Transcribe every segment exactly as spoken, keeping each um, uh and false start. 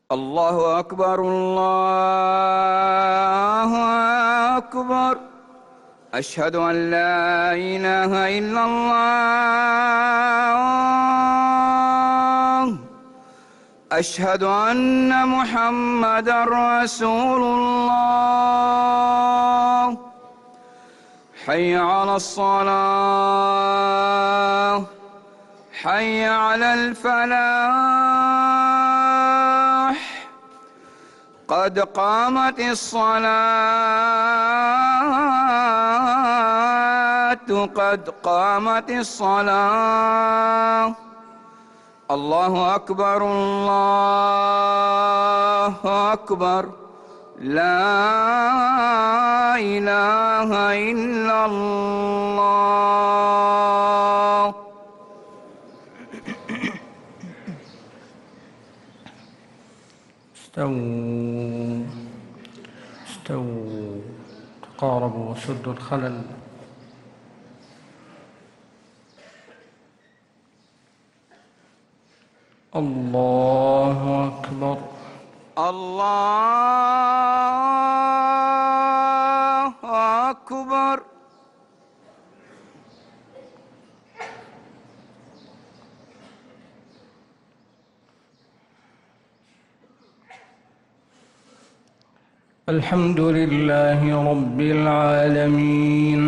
الله أكبر الله أكبر. أشهد أن لا إله إلا الله. أشهد أن محمدًا رسول الله. حي على الصلاة، حي على الفلاح، قد قامت الصلاة، قد قامت الصلاة. الله أكبر الله أكبر. لا إله إلا الله. استووا استووا تقاربوا وسدوا الخلل. الله أكبر. الله أكبر. الحمد لله رب العالمين،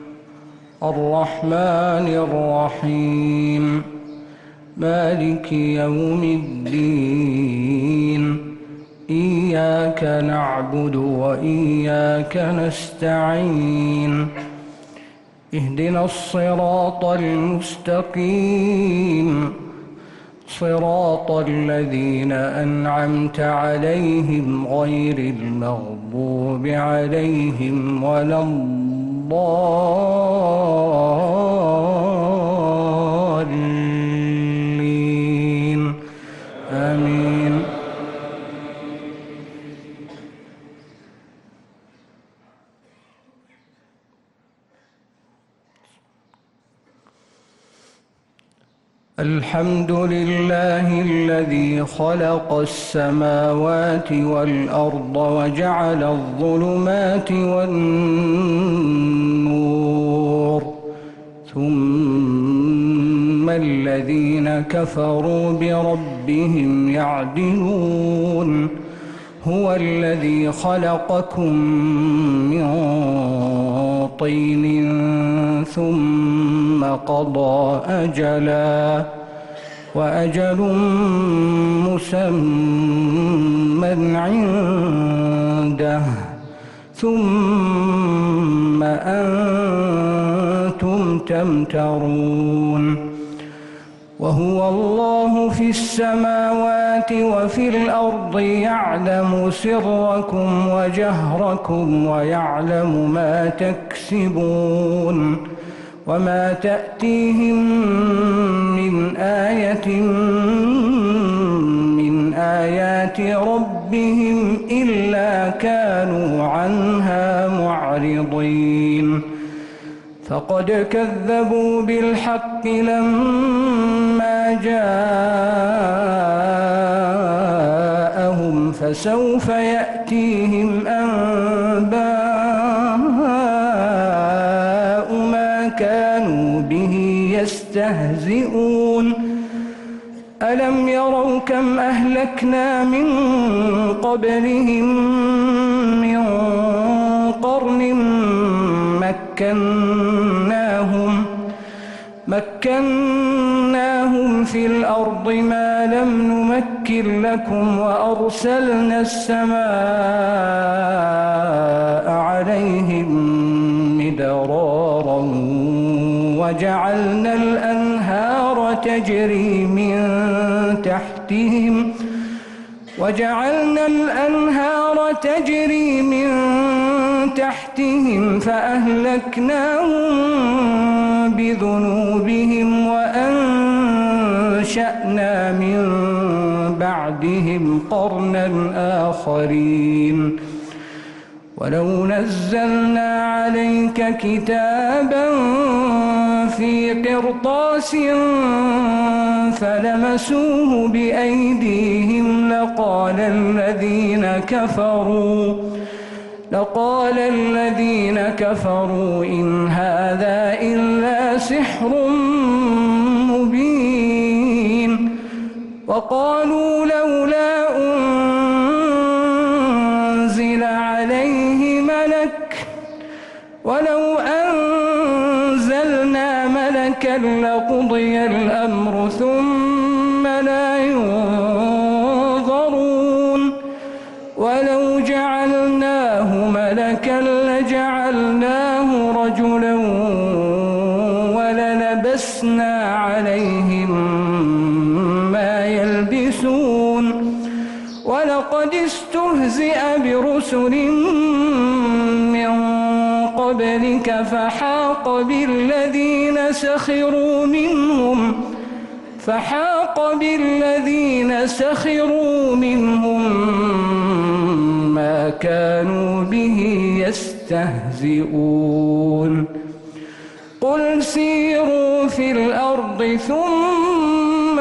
الرحمن الرحيم، مالك يوم الدين. إياك نعبد وإياك نستعين. اهدنا الصراط المستقيم، صراط الذين أنعمت عليهم غير المغضوب عليهم ولا الضالين. آمين. الحمد لله الذي خلق السماوات والأرض وجعل الظلمات والنور، ثم الذين كفروا بربهم يعدلون. هو الذي خلقكم من طين ثم قضى أجلا، وأجل مسمى عنده، ثم أنتم تمترون. وهو الله في السماوات وفي الأرض، يعلم سركم وجهركم ويعلم ما تكسبون. وما تأتيهم من آية من آيات ربهم إلا كانوا عنها معرضين. فقد كذبوا بالحق لما جاءهم، فسوف يأتيهم أنباء ما كانوا به يستهزئون. ألم يروا كم أهلكنا من قبلهم من قرن مكناهم مكناهم في الأرض ما لم نمكن لكم، وأرسلنا السماء عليهم مدرارا، وجعلنا الأنهار تجري من تحتهم وجعلنا الأنهار تجري من تحتهم فأهلكناهم بذنوبهم، وأنشأنا من بعدهم قرنا آخرين. ولو نزلنا عليك كتابا في قرطاس فلمسوه بأيديهم لقال الذين كفروا لقال الذين كفروا إن هذا إلا سحر مبين وقالوا لولا أنزل عليه ملك ولو أنزلنا ملكا لقضي الأمر ثم لا ينظرون ولو جعلناه ملكا لجعلناه رجلا وللبسنا عليهم ما يلبسون ولقد استهزئ برسل من قبلك فحاق بالذين سخروا منهم فحاق بالذين سخروا منهم ما كانوا به يستهزئون قل سيروا في الأرض ثم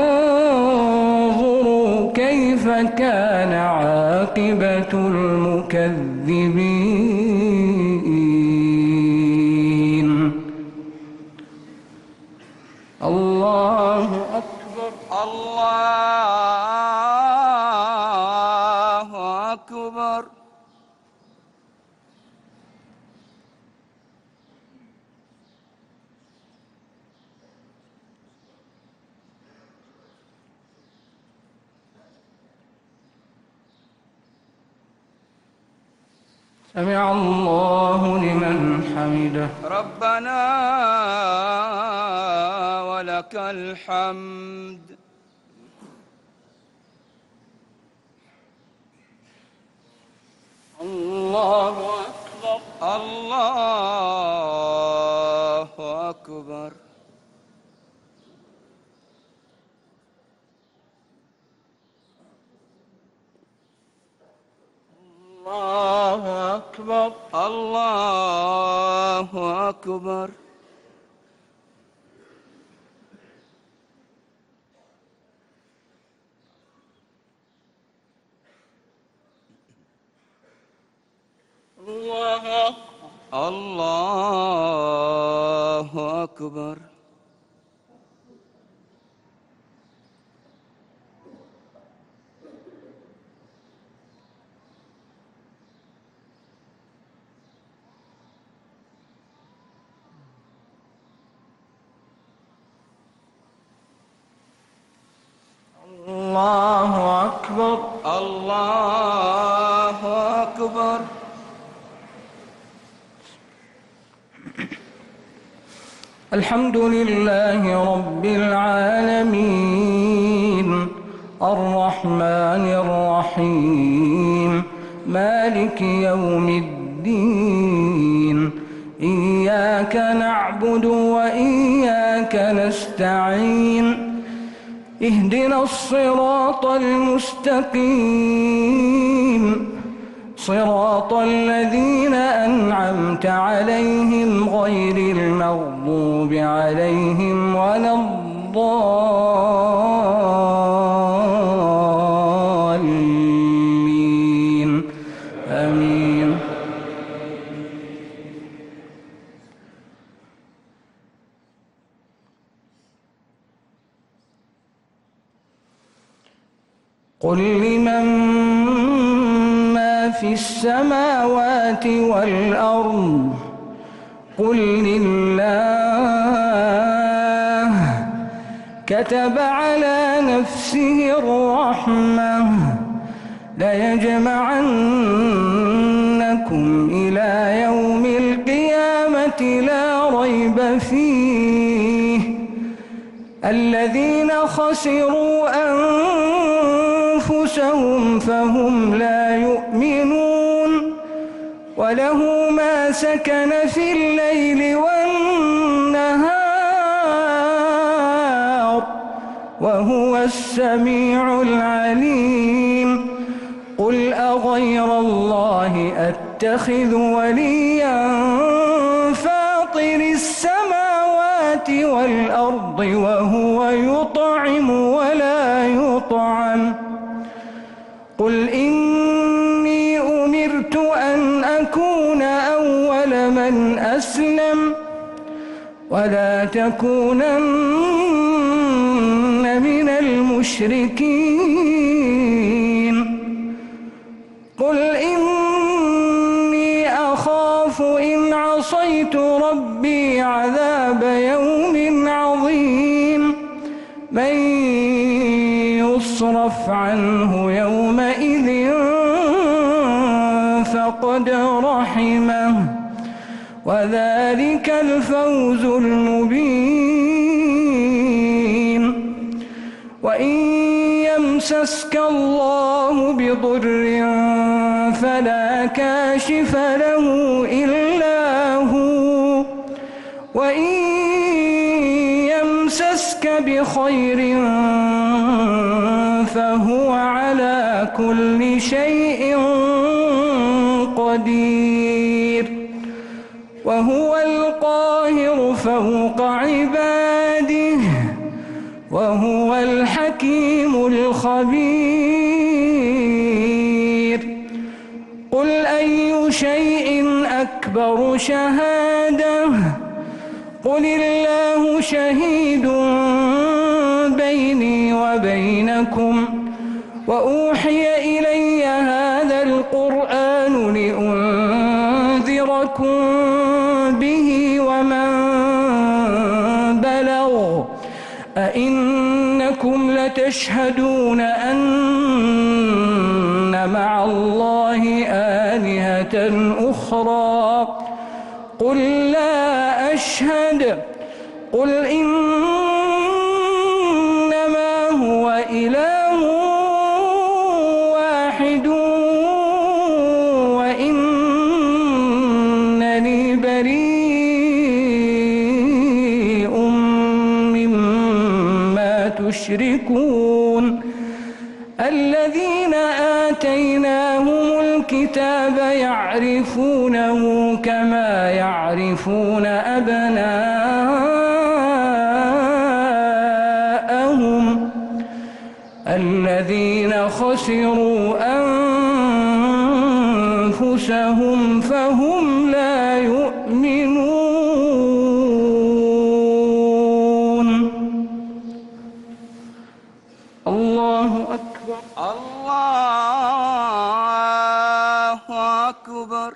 انظروا كيف كان عاقبة المكذبين. الله أكبر. الله أكبر. سمع الله لمن حمده. ربنا ولك الحمد. الله أكبر. الله أكبر. الله أكبر. الله أكبر. الله الله أكبر. الله أكبر. الله أكبر. الحمد لله رب العالمين الرحمن الرحيم مالك يوم الدين إياك نعبد وإياك نستعين اهدنا الصراط المستقيم صراط الذين أنعمت عليهم غير المغضوب عليهم ولا الضالين آمين. قل لمن في السماوات والأرض قل لله كتب على نفسه الرحمة ليجمعنكم إلى يوم القيامة لا ريب فيه الذين خسروا أنفسهم فهم لا يؤمنون وله ما سكن في الليل والنهار وهو السميع العليم. قل أغير الله أتخذ وليا فاطر السماوات السماوات والأرض وهو يطعم ولا يطعم قل إني أمرت أن أكون أول من أسلم ولا تكونن من المشركين قل إني أخاف إن عصيت ربي عذاب يوم عظيم من يصرف عنه يومئذ فقد رحمه وذلك الفوز المبين وإن يمسسك الله بضر فلا كاشف له إلا هو وإن يمسسك بخير فهو على كل شيء قدير وهو القاهر فوق عباده وهو الحكيم الخبير قل أي شيء أكبر شهادة قل الله شهيد بيني وبينكم وأوحي إلي هذا القرآن لأنذركم به ومن بلغ أئنكم لتشهدون أن مع الله آلهة أخرى قل لا أشهد قل إنما هو إله واحد وإنني بريء مما تشركون الذين آتيناهم الكتاب يعرفونه كما يعرفون أبناءهم الذين خسروا أنفسهم فهم لا يؤمنون الله أكبر الله أكبر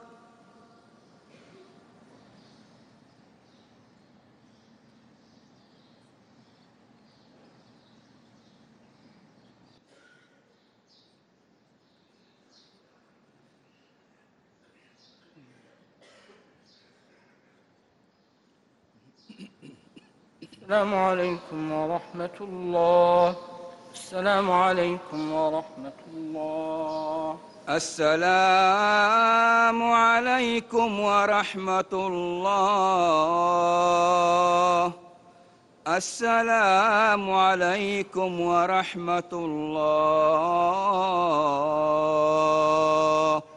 السلام عليكم ورحمة الله السلام عليكم ورحمة الله السلام عليكم ورحمة الله السلام عليكم ورحمة الله